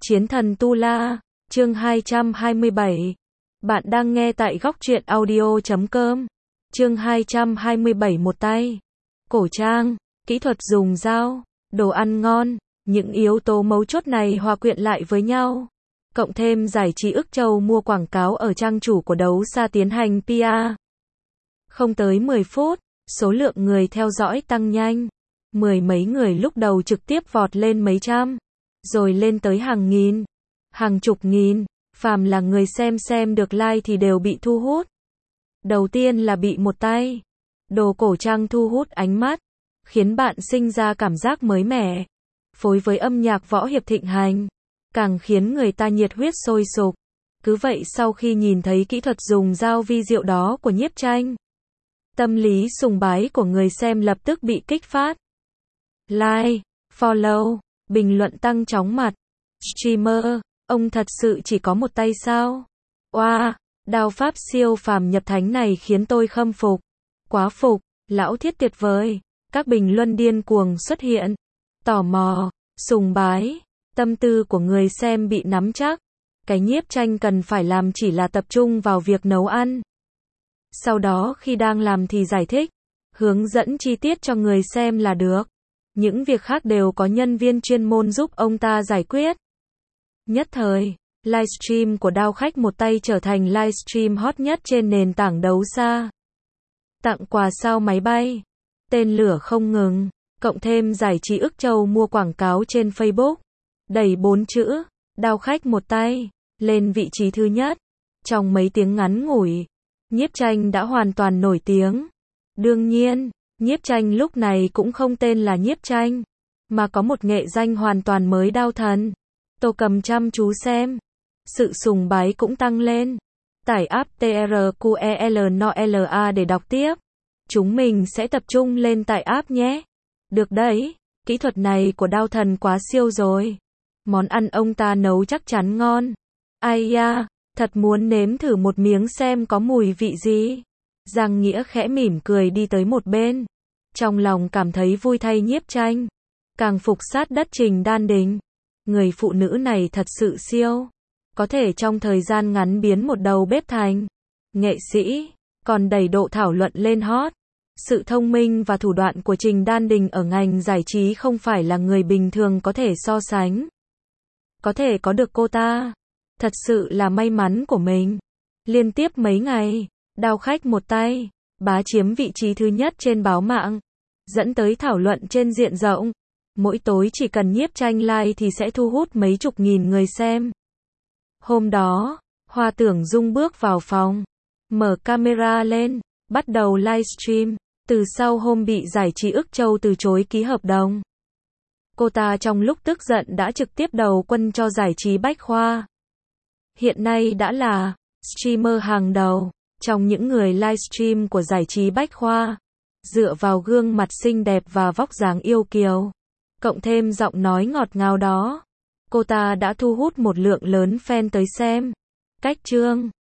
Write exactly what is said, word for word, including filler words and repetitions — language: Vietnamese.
Chiến thần Tu La, chương hai trăm hai mươi bảy. Bạn đang nghe tại góc truyện audio chấm com. Chương hai trăm hai mươi bảy. Một tay. Cổ trang, kỹ thuật dùng dao, đồ ăn ngon, những yếu tố mấu chốt này hòa quyện lại với nhau. Cộng thêm giải trí ức châu mua quảng cáo ở trang chủ của đấu xa tiến hành pê e. Không tới mười phút, số lượng người theo dõi tăng nhanh. Mười mấy người lúc đầu trực tiếp vọt lên mấy trăm, rồi lên tới hàng nghìn, hàng chục nghìn, phàm là người xem xem được like thì đều bị thu hút. Đầu tiên là bị một tay đồ cổ trang thu hút ánh mắt, khiến bạn sinh ra cảm giác mới mẻ, phối với âm nhạc võ hiệp thịnh hành, càng khiến người ta nhiệt huyết sôi sục. Cứ vậy sau khi nhìn thấy kỹ thuật dùng dao vi diệu đó của Nhiếp Tranh, tâm lý sùng bái của người xem lập tức bị kích phát. Like, follow, bình luận tăng chóng mặt. Streamer, ông thật sự chỉ có một tay sao? Oa, wow, đao pháp siêu phàm nhập thánh này khiến tôi khâm phục. Quá phục, lão thiết tuyệt vời. Các bình luận điên cuồng xuất hiện. Tò mò, sùng bái, tâm tư của người xem bị nắm chắc. Cái Nhiếp Tranh cần phải làm chỉ là tập trung vào việc nấu ăn. Sau đó khi đang làm thì giải thích, hướng dẫn chi tiết cho người xem là được. Những việc khác đều có nhân viên chuyên môn giúp ông ta giải quyết. Nhất thời, livestream của Đao Khách Một Tay trở thành livestream hot nhất trên nền tảng đấu xa. Tặng quà sao máy bay, tên lửa không ngừng, cộng thêm giải trí ức châu mua quảng cáo trên Facebook. Đẩy bốn chữ, Đao Khách Một Tay, lên vị trí thứ nhất. Trong mấy tiếng ngắn ngủi, Nhiếp Tranh đã hoàn toàn nổi tiếng. Đương nhiên, Nhiếp Tranh lúc này cũng không tên là Nhiếp Tranh, mà có một nghệ danh hoàn toàn mới, Đao Thần. Tô Cầm chăm chú xem, sự sùng bái cũng tăng lên. Tải app TRQELNOLA để đọc tiếp. Chúng mình sẽ tập trung lên tải app nhé. Được đấy, kỹ thuật này của Đao Thần quá siêu rồi. Món ăn ông ta nấu chắc chắn ngon. Ai da, thật muốn nếm thử một miếng xem có mùi vị gì. Giang Nghĩa khẽ mỉm cười đi tới một bên. Trong lòng cảm thấy vui thay Nhiếp Tranh. Càng phục sát đất Trình Đan Đình. Người phụ nữ này thật sự siêu. Có thể trong thời gian ngắn biến một đầu bếp thành nghệ sĩ, còn đẩy độ thảo luận lên hot. Sự thông minh và thủ đoạn của Trình Đan Đình ở ngành giải trí không phải là người bình thường có thể so sánh. Có thể có được cô ta, thật sự là may mắn của mình. Liên tiếp mấy ngày, Đao Khách Một Tay bá chiếm vị trí thứ nhất trên báo mạng, dẫn tới thảo luận trên diện rộng. Mỗi tối chỉ cần Nhiếp Tranh like thì sẽ thu hút mấy chục nghìn người xem. Hôm đó, Hoa Tưởng Dung bước vào phòng, mở camera lên, bắt đầu livestream. Từ sau hôm bị giải trí ức châu từ chối ký hợp đồng, cô ta trong lúc tức giận đã trực tiếp đầu quân cho giải trí bách khoa. Hiện nay đã là streamer hàng đầu trong những người livestream của giải trí bách khoa. Dựa vào gương mặt xinh đẹp và vóc dáng yêu kiều, cộng thêm giọng nói ngọt ngào đó, cô ta đã thu hút một lượng lớn fan tới xem. Cách chương